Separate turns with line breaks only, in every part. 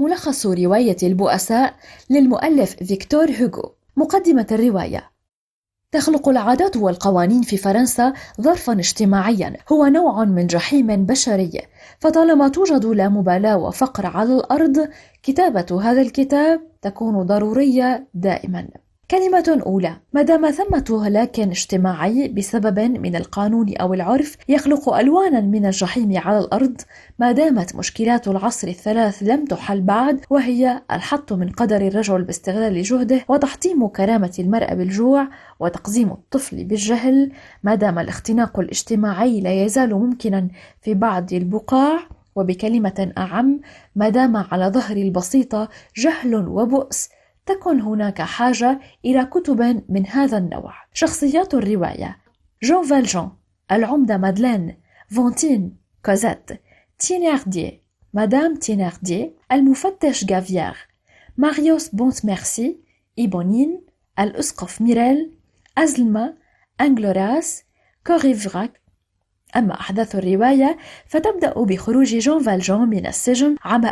ملخص رواية البؤساء للمؤلف فيكتور هوغو. مقدمة الرواية: تخلق العادات والقوانين في فرنسا ظرفاً اجتماعياً هو نوع من جحيم بشري، فطالما توجد لا مبالاة وفقر على الأرض، كتابة هذا الكتاب تكون ضرورية دائماً. كلمة أولى: ما دام ثمة هلاك اجتماعي بسبب من القانون أو العرف يخلق ألوانا من الجحيم على الأرض، ما دامت مشكلات العصر الثلاث لم تحل بعد، وهي الحط من قدر الرجل باستغلال جهده، وتحطيم كرامة المرأة بالجوع، وتقزيم الطفل بالجهل، ما دام الاختناق الاجتماعي لا يزال ممكنا في بعض البقاع، وبكلمة أعم ما دام على ظهر البسيطة جهل وبؤس، تكن هناك حاجة إلى كتب من هذا النوع. شخصيات الرواية: جون فالجون، العمدة مادلين، فونتين، كوزيت، تيناردييه، مدام تيناردييه، المفتش غافيار، ماريوس بونت ميرسي، إيبونين، الأسقف ميريل، أزلما، أنجلوراس، كوريفراك. أما أحداث الرواية فتبدأ بخروج جون فالجون من السجن عام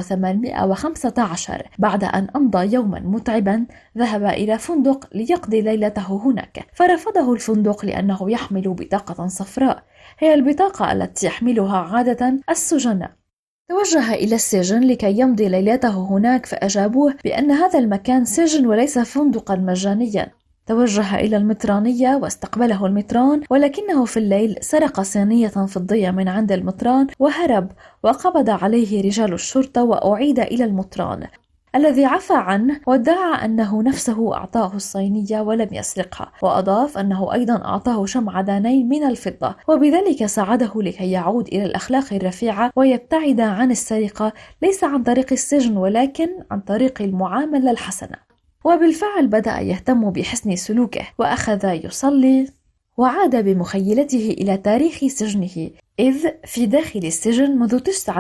1815 بعد أن أمضى يوما متعبا. ذهب إلى فندق ليقضي ليلته هناك، فرفضه الفندق لأنه يحمل بطاقة صفراء، هي البطاقة التي يحملها عادة السجناء. توجه إلى السجن لكي يمضي ليلته هناك، فأجابوه بأن هذا المكان سجن وليس فندقا مجانيا. توجه إلى المطرانية واستقبله المطران، ولكنه في الليل سرق صينية فضية من عند المطران وهرب، وقبض عليه رجال الشرطة وأعيد إلى المطران الذي عفى عنه وادعى أنه نفسه أعطاه الصينية ولم يسرقها، وأضاف أنه أيضا أعطاه شمعدانين من الفضة، وبذلك ساعده لكي يعود إلى الأخلاق الرفيعة ويبتعد عن السرقة، ليس عن طريق السجن ولكن عن طريق المعاملة الحسنة. وبالفعل بدأ يهتم بحسن سلوكه، وأخذ يصلي، وعاد بمخيلته إلى تاريخ سجنه، إذ في داخل السجن منذ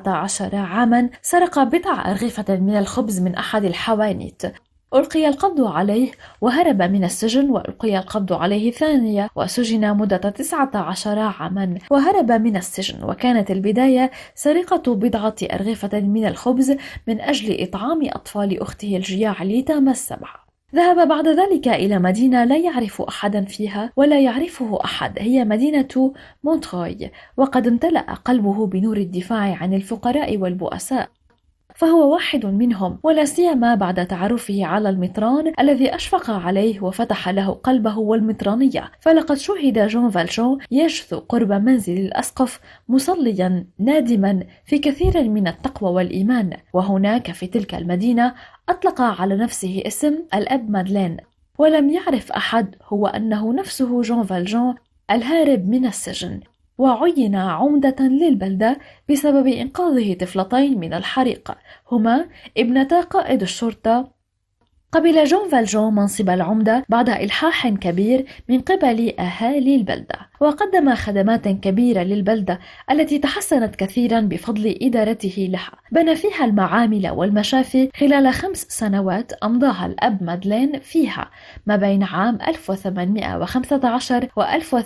19 عاما سرق بضع أرغفة من الخبز من أحد الحوانيت. ألقي القبض عليه وهرب من السجن، وألقي القبض عليه ثانية وسجن مدة 19 عاما وهرب من السجن. وكانت البداية سرقة بضعة أرغفة من الخبز من أجل إطعام أطفال أخته الجياع لتام السبع. ذهب بعد ذلك إلى مدينة لا يعرف أحدا فيها ولا يعرفه أحد، هي مدينة مونتروي، وقد امتلأ قلبه بنور الدفاع عن الفقراء والبؤساء، فهو واحد منهم، ولا سيما بعد تعرفه على المطران الذي أشفق عليه وفتح له قلبه والمطرانية. فلقد شوهد جون فالجون يجثو قرب منزل الأسقف مصليا نادما في كثير من التقوى والإيمان. وهناك في تلك المدينة أطلق على نفسه اسم الأب مادلين، ولم يعرف أحد هو أنه نفسه جون فالجون الهارب من السجن، وعين عمدة للبلدة بسبب إنقاذه طفلتين من الحريق، هما ابنتا قائد الشرطة. قبل جون فالجون منصب العمدة بعد إلحاح كبير من قبل أهالي البلدة، وقدم خدمات كبيرة للبلدة التي تحسنت كثيرا بفضل إدارته لها. بنى فيها المعامل والمشافي خلال 5 سنوات أمضاها الأب مادلين فيها ما بين عام 1815 و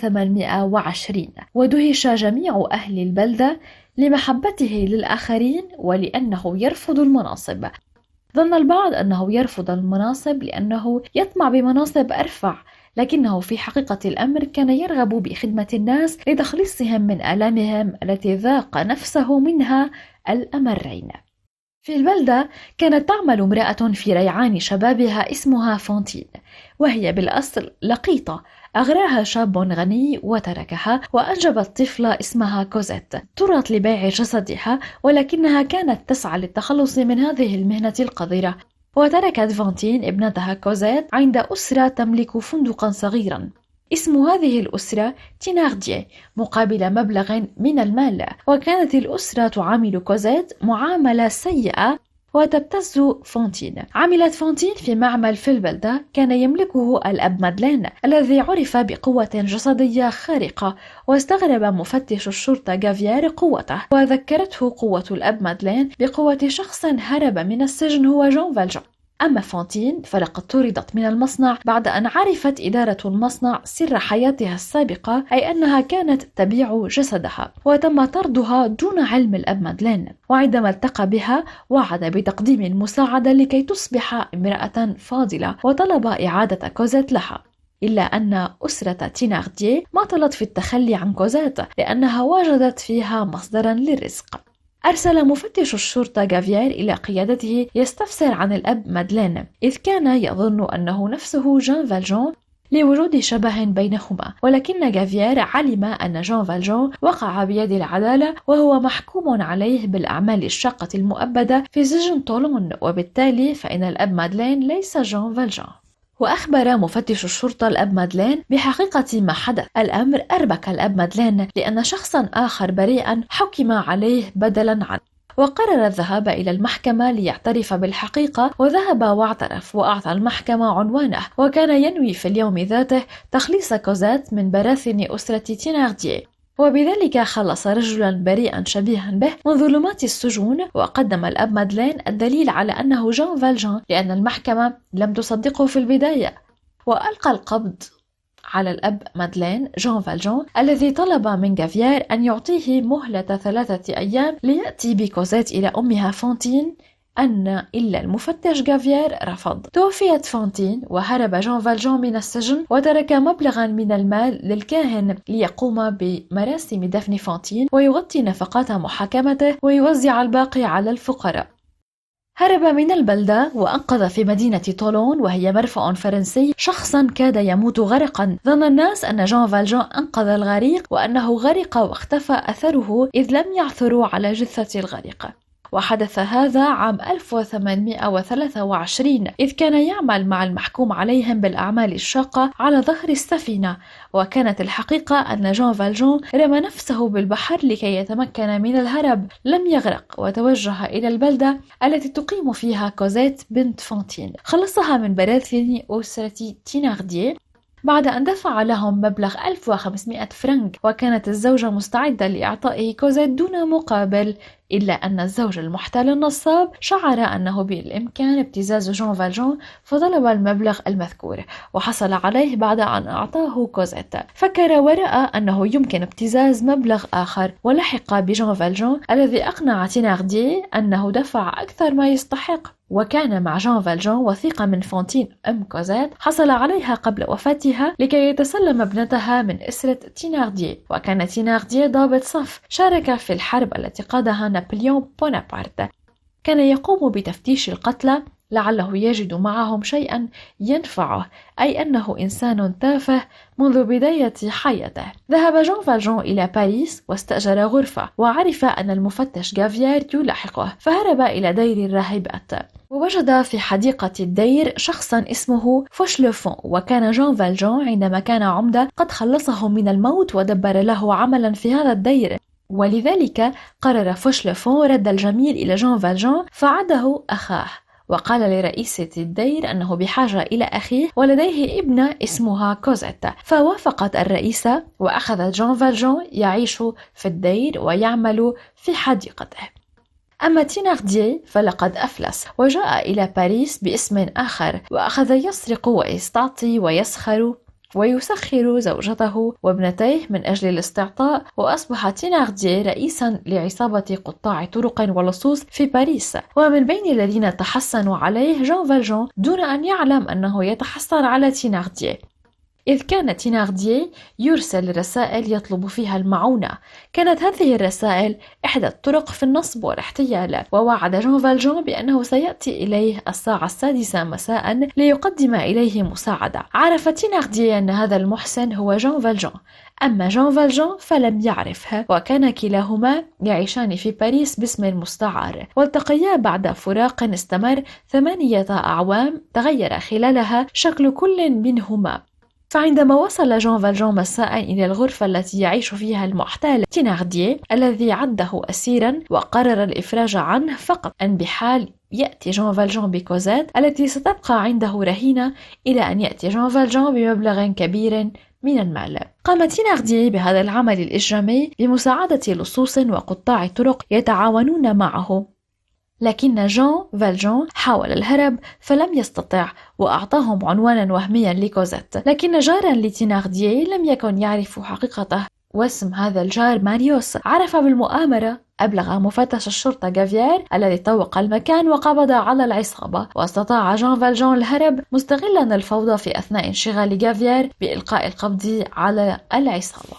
1820، ودهش جميع أهل البلدة لمحبته للآخرين ولأنه يرفض المناصب. ظن البعض أنه يرفض المناصب لأنه يطمع بمناصب أرفع، لكنه في حقيقة الأمر كان يرغب بخدمة الناس لتخليصهم من آلامهم التي ذاق نفسه منها الأمرين. في البلدة كانت تعمل امرأة في ريعان شبابها اسمها فونتين، وهي بالأصل لقيطة، أغراها شاب غني وتركها، وأنجبت طفلة اسمها كوزيت ترات لبيع جسدها، ولكنها كانت تسعى للتخلص من هذه المهنة القذرة. وتركت فونتين ابنتها كوزيت عند أسرة تملك فندقا صغيرا، اسم هذه الأسرة تيناردييه، مقابل مبلغ من المال. وكانت الأسرة تعامل كوزيت معاملة سيئة وتبتز فونتين. عملت فونتين في معمل في البلدة كان يملكه الأب مادلين الذي عرف بقوة جسدية خارقة، واستغرب مفتش الشرطة غافيار قوته، وذكرته قوة الأب مادلين بقوة شخص هرب من السجن هو جون فالجون. أما فونتين فلقد طردت من المصنع بعد أن عرفت إدارة المصنع سر حياتها السابقة، أي أنها كانت تبيع جسدها، وتم طردها دون علم الأب مادلين. وعندما التقى بها وعد بتقديم المساعدة لكي تصبح امرأة فاضلة، وطلب إعادة كوزيت لها. إلا أن أسرة تينارديه ماطلت في التخلي عن كوزيت لأنها وجدت فيها مصدرا للرزق. أرسل مفتش الشرطة غافيير إلى قيادته يستفسر عن الأب مادلين، إذ كان يظن أنه نفسه جان فالجون لوجود شبه بينهما، ولكن غافيير علم أن جان فالجون وقع بيد العدالة وهو محكوم عليه بالأعمال الشاقة المؤبدة في سجن طولون، وبالتالي فإن الأب مادلين ليس جان فالجون. وأخبر مفتش الشرطة الأب مادلين بحقيقة ما حدث. الأمر أربك الأب مادلين لأن شخصا آخر بريئا حكم عليه بدلا عنه، وقرر الذهاب إلى المحكمة ليعترف بالحقيقة، وذهب واعترف وأعطى المحكمة عنوانه، وكان ينوي في اليوم ذاته تخليص كوزيت من براثن أسرة تينارديه، وبذلك خلص رجلا بريئا شبيها به من ظلمات السجون. وقدم الأب مادلين الدليل على أنه جان فالجون لأن المحكمة لم تصدقه في البداية، وألقى القبض على الأب مادلين جان فالجون الذي طلب من غافيير أن يعطيه مهلة 3 أيام ليأتي بكوزيت إلى أمها فونتين، إلا المفتش غافيير رفض. توفيت فونتين وهرب جان فالجون من السجن، وترك مبلغا من المال للكاهن ليقوم بمراسم دفن فونتين ويغطي نفقات محاكمته ويوزع الباقي على الفقراء. هرب من البلدة وأنقذ في مدينة طولون وهي مرفأ فرنسي شخصا كاد يموت غرقا. ظن الناس أن جان فالجون أنقذ الغريق وأنه غرق واختفى أثره، إذ لم يعثروا على جثة الغريق. وحدث هذا عام 1823، إذ كان يعمل مع المحكوم عليهم بالأعمال الشاقة على ظهر السفينة. وكانت الحقيقة أن جان فالجون رمى نفسه بالبحر لكي يتمكن من الهرب، لم يغرق، وتوجه إلى البلدة التي تقيم فيها كوزيت بنت فونتين. خلصها من براثن أسرة تينارديه بعد أن دفع لهم مبلغ 1500 فرنك، وكانت الزوجة مستعدة لإعطائه كوزيت دون مقابل، إلا أن الزوج المحتال النصاب شعر أنه بالإمكان ابتزاز جان فالجون، فطلب المبلغ المذكور وحصل عليه بعد أن أعطاه كوزيت. فكر ورأى أنه يمكن ابتزاز مبلغ آخر، ولحق بجان فالجون الذي أقنع تينارديه أنه دفع أكثر ما يستحق. وكان مع جان فالجون وثيقة من فونتين أم كوزيت حصل عليها قبل وفاتها لكي يتسلم ابنتها من أسرة تينارديه. وكان تينارديه ضابط صف شارك في الحرب التي قادها نابليون بونابرت. كان يقوم بتفتيش القتلى لعله يجد معهم شيئا ينفعه، أي أنه إنسان تافه منذ بداية حياته. ذهب جان فالجون إلى باريس واستأجر غرفة، وعرف أن المفتش غافيير يلاحقه، فهرب إلى دير الراهبات، ووجد في حديقة الدير شخصا اسمه فوشلفون. وكان جان فالجون عندما كان عمدة قد خلصه من الموت ودبر له عملا في هذا الدير، ولذلك قرر فوشلفون رد الجميل إلى جان فالجون فعده أخاه، وقال لرئيسة الدير أنه بحاجة إلى أخيه ولديه ابنة اسمها كوزيت. فوافقت الرئيسة، وأخذ جان فالجون يعيش في الدير ويعمل في حديقته. أما تينارديه فلقد أفلس وجاء إلى باريس باسم آخر، وأخذ يسرق ويستعطي ويسخر ويسخر زوجته وابنتيه من أجل الاستعطاء. وأصبح تينارديه رئيسا لعصابة قطاع طرق ولصوص في باريس، ومن بين الذين تحسنوا عليه جان فالجون دون أن يعلم أنه يتحسن على تينارديه، إذ كان تينارديه يرسل رسائل يطلب فيها المعونة. كانت هذه الرسائل إحدى الطرق في النصب والاحتيال، ووعد جان فالجون بأنه سيأتي إليه الساعة 6 مساء ليقدم إليه مساعدة. عرف تينارديه أن هذا المحسن هو جان فالجون، أما جان فالجون فلم يعرفه، وكان كلاهما يعيشان في باريس باسم مستعار، والتقيا بعد فراق استمر 8 أعوام تغير خلالها شكل كل منهما. فعندما وصل جان فالجون مساء إلى الغرفة التي يعيش فيها المحتال تينارديه الذي عده أسيرا وقرر الإفراج عنه، فقط أن بحال يأتي جان فالجون بكوزيت التي ستبقى عنده رهينة إلى أن يأتي جان فالجون بمبلغ كبير من المال. قام تينارديه بهذا العمل الإجرامي بمساعدة لصوص وقطاع طرق يتعاونون معه، لكن جان فالجان حاول الهرب فلم يستطع وأعطاهم عنوانا وهميا لكوزيت، لكن جارا لتينارديه لم يكن يعرف حقيقته واسم هذا الجار ماريوس. عرف بالمؤامرة، أبلغ مفتش الشرطة غافيير الذي طوق المكان وقبض على العصابة، واستطاع جان فالجان الهرب مستغلا الفوضى في أثناء انشغال غافيير بإلقاء القبض على العصابة.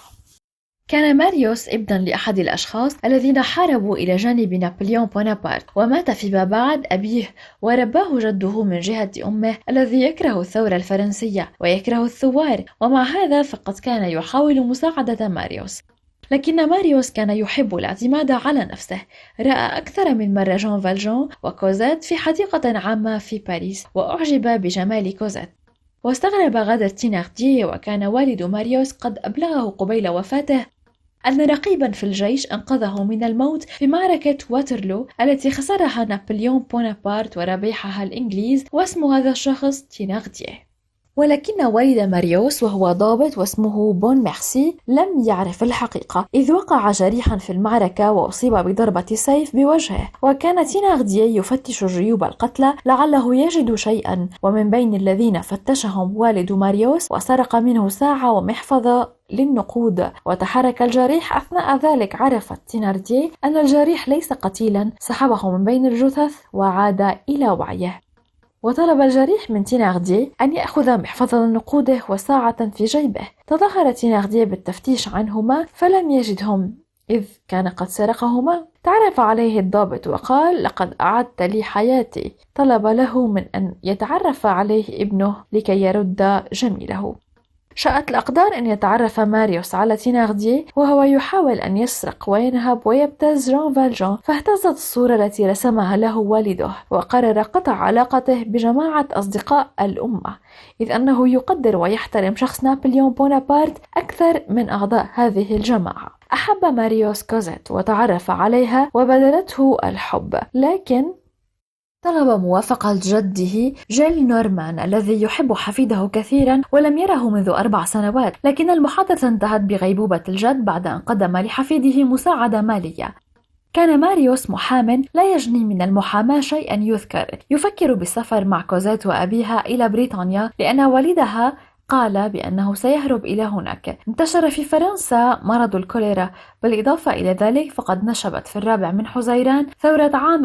كان ماريوس ابنا لأحد الأشخاص الذين حاربوا إلى جانب نابليون بونابرت، ومات فيما بعد أبيه ورباه جده من جهة أمه الذي يكره الثورة الفرنسية ويكره الثوار، ومع هذا فقد كان يحاول مساعدة ماريوس. لكن ماريوس كان يحب الاعتماد على نفسه. رأى أكثر من مرة جان فالجان وكوزيت في حديقة عامة في باريس وأعجب بجمال كوزيت، واستغرب غادر تينارديه، وكان والد ماريوس قد أبلغه قبيل وفاته أن رقيبا في الجيش أنقذه من الموت في معركة واترلو التي خسرها نابليون بونابرت وربحها الإنجليز، واسم هذا الشخص تينارديه. ولكن والد ماريوس وهو ضابط واسمه بون ميرسي لم يعرف الحقيقة، إذ وقع جريحا في المعركة وأصيب بضربة سيف بوجهه، وكان تينارديه يفتش جيوب القتلى لعله يجد شيئا، ومن بين الذين فتشهم والد ماريوس وسرق منه ساعة ومحفظة للنقود. وتحرك الجريح. أثناء ذلك عرفت تينارديه أن الجريح ليس قتيلا، سحبه من بين الجثث وعاد إلى وعيه. وطلب الجريح من تينارديه أن يأخذ محفظة نقوده وساعة في جيبه. تظاهر تينارديه بالتفتيش عنهما فلم يجدهم، إذ كان قد سرقهما. تعرف عليه الضابط وقال: لقد أعدت لي حياتي. طلب له من أن يتعرف عليه ابنه لكي يرد جميله. شاءت الأقدار أن يتعرف ماريوس على تينارديه وهو يحاول أن يسرق وينهب ويبتز جان فالجان، فاهتزت الصورة التي رسمها له والده، وقرر قطع علاقته بجماعة أصدقاء الأمة، إذ أنه يقدر ويحترم شخص نابليون بونابرت أكثر من أعضاء هذه الجماعة. أحب ماريوس كوزيت وتعرف عليها وبذلته الحب، لكن طلب موافقة جده جيل نورمان الذي يحب حفيده كثيرا ولم يره منذ 4 سنوات، لكن المحادثة انتهت بغيبوبة الجد بعد أن قدم لحفيده مساعدة مالية. كان ماريوس محامٍ لا يجني من المحاماة شيئا يذكر، يفكر بالسفر مع كوزيت وأبيها إلى بريطانيا لأن والدها قال بأنه سيهرب إلى هناك. انتشر في فرنسا مرض الكوليرا، بالإضافة إلى ذلك فقد نشبت في 4 حزيران ثورة عام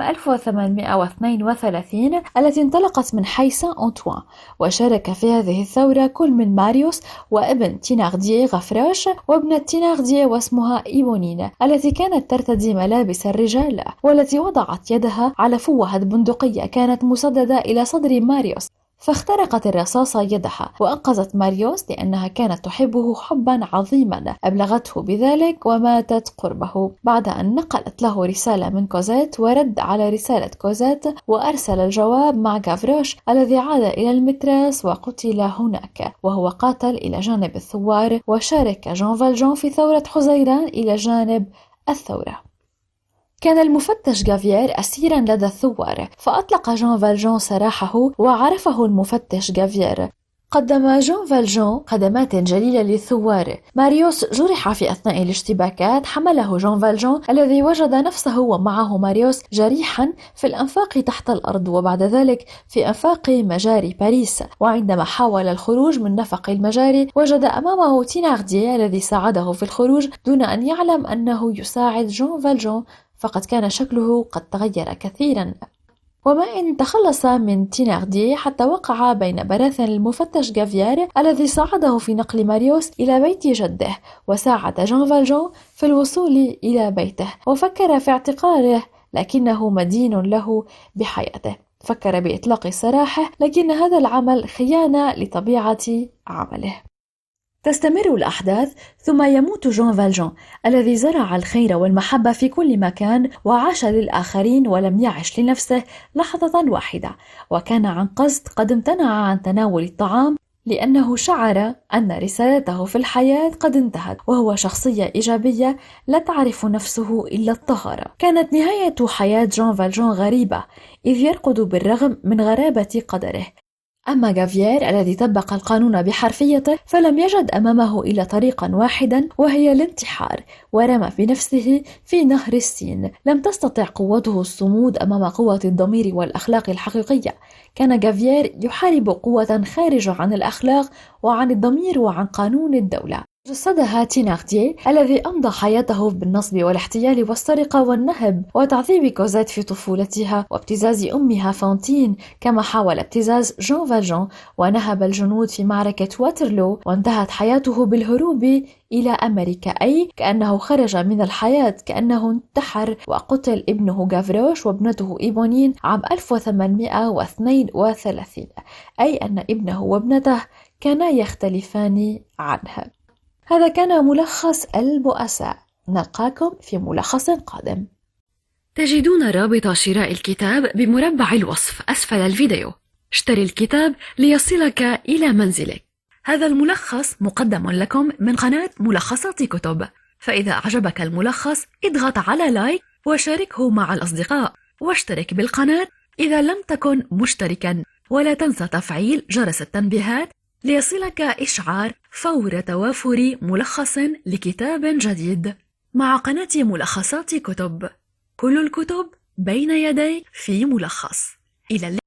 1832 التي انطلقت من حي سان أنطوان، وشارك في هذه الثورة كل من ماريوس وابن تينارديه غفراش وابنة تينارديه واسمها إيبونين التي كانت ترتدي ملابس الرجال، والتي وضعت يدها على فوهة بندقية كانت مسددة إلى صدر ماريوس، فاخترقت الرصاصة يدها وأنقذت ماريوس لأنها كانت تحبه حبا عظيما أبلغته بذلك، وماتت قربه بعد أن نقلت له رسالة من كوزيت ورد على رسالة كوزيت وأرسل الجواب مع غافروش الذي عاد إلى المتراس وقتل هناك وهو قاتل إلى جانب الثوار. وشارك جان فالجان في ثورة حزيران إلى جانب الثورة. كان المفتش غافيير أسيرا لدى الثوار، فأطلق جان فالجان سراحه وعرفه المفتش غافيير. قدم جان فالجان خدمات جليلة للثوار. ماريوس جرح في أثناء الاشتباكات، حمله جان فالجان الذي وجد نفسه ومعه ماريوس جريحا في الأنفاق تحت الأرض، وبعد ذلك في أنفاق مجاري باريس. وعندما حاول الخروج من نفق المجاري وجد أمامه تينارديه الذي ساعده في الخروج دون أن يعلم أنه يساعد جان فالجان، فقد كان شكله قد تغير كثيرا. وما إن تخلص من تينارديه حتى وقع بين براثن المفتش غافيير الذي ساعده في نقل ماريوس إلى بيت جده، وساعد جان فالجان في الوصول إلى بيته، وفكر في اعتقاله لكنه مدين له بحياته. فكر بإطلاق سراحه، لكن هذا العمل خيانة لطبيعة عمله. تستمر الأحداث ثم يموت جان فالجان الذي زرع الخير والمحبة في كل مكان وعاش للآخرين ولم يعش لنفسه لحظة واحدة، وكان عن قصد قد امتنع عن تناول الطعام لأنه شعر أن رسالته في الحياة قد انتهت، وهو شخصية إيجابية لا تعرف نفسه إلا الطهارة. كانت نهاية حياة جان فالجان غريبة، إذ يرقد بالرغم من غرابة قدره. أما جافيير الذي طبق القانون بحرفيته فلم يجد أمامه إلا طريقا واحدا، وهي الانتحار، ورمى بنفسه في نهر السين. لم تستطع قوته الصمود أمام قوة الضمير والأخلاق الحقيقية. كان جافيير يحارب قوة خارجة عن الأخلاق وعن الضمير وعن قانون الدولة. جسدها تينارديه الذي أمضى حياته بالنصب والاحتيال والسرقة والنهب وتعذيب كوزيت في طفولتها وابتزاز أمها فانتين، كما حاول ابتزاز جون فالجون ونهب الجنود في معركة واترلو، وانتهت حياته بالهروب إلى أمريكا، أي كأنه خرج من الحياة، كأنه انتحر وقتل ابنه غافروش وابنته إيبونين عام 1832، أي أن ابنه وابنته كانا يختلفان عنه. هذا كان ملخص البؤساء. نلقاكم في ملخص قادم.
تجدون رابط شراء الكتاب بمربع الوصف أسفل الفيديو. اشتري الكتاب ليصلك إلى منزلك. هذا الملخص مقدم لكم من قناة ملخصات كتب، فإذا أعجبك الملخص اضغط على لايك وشاركه مع الأصدقاء، واشترك بالقناة إذا لم تكن مشتركا، ولا تنسى تفعيل جرس التنبيهات ليصلك إشعار فور توافر ملخص لكتاب جديد مع قناة ملخصات كتب. كل الكتب بين يديك في ملخص. إلى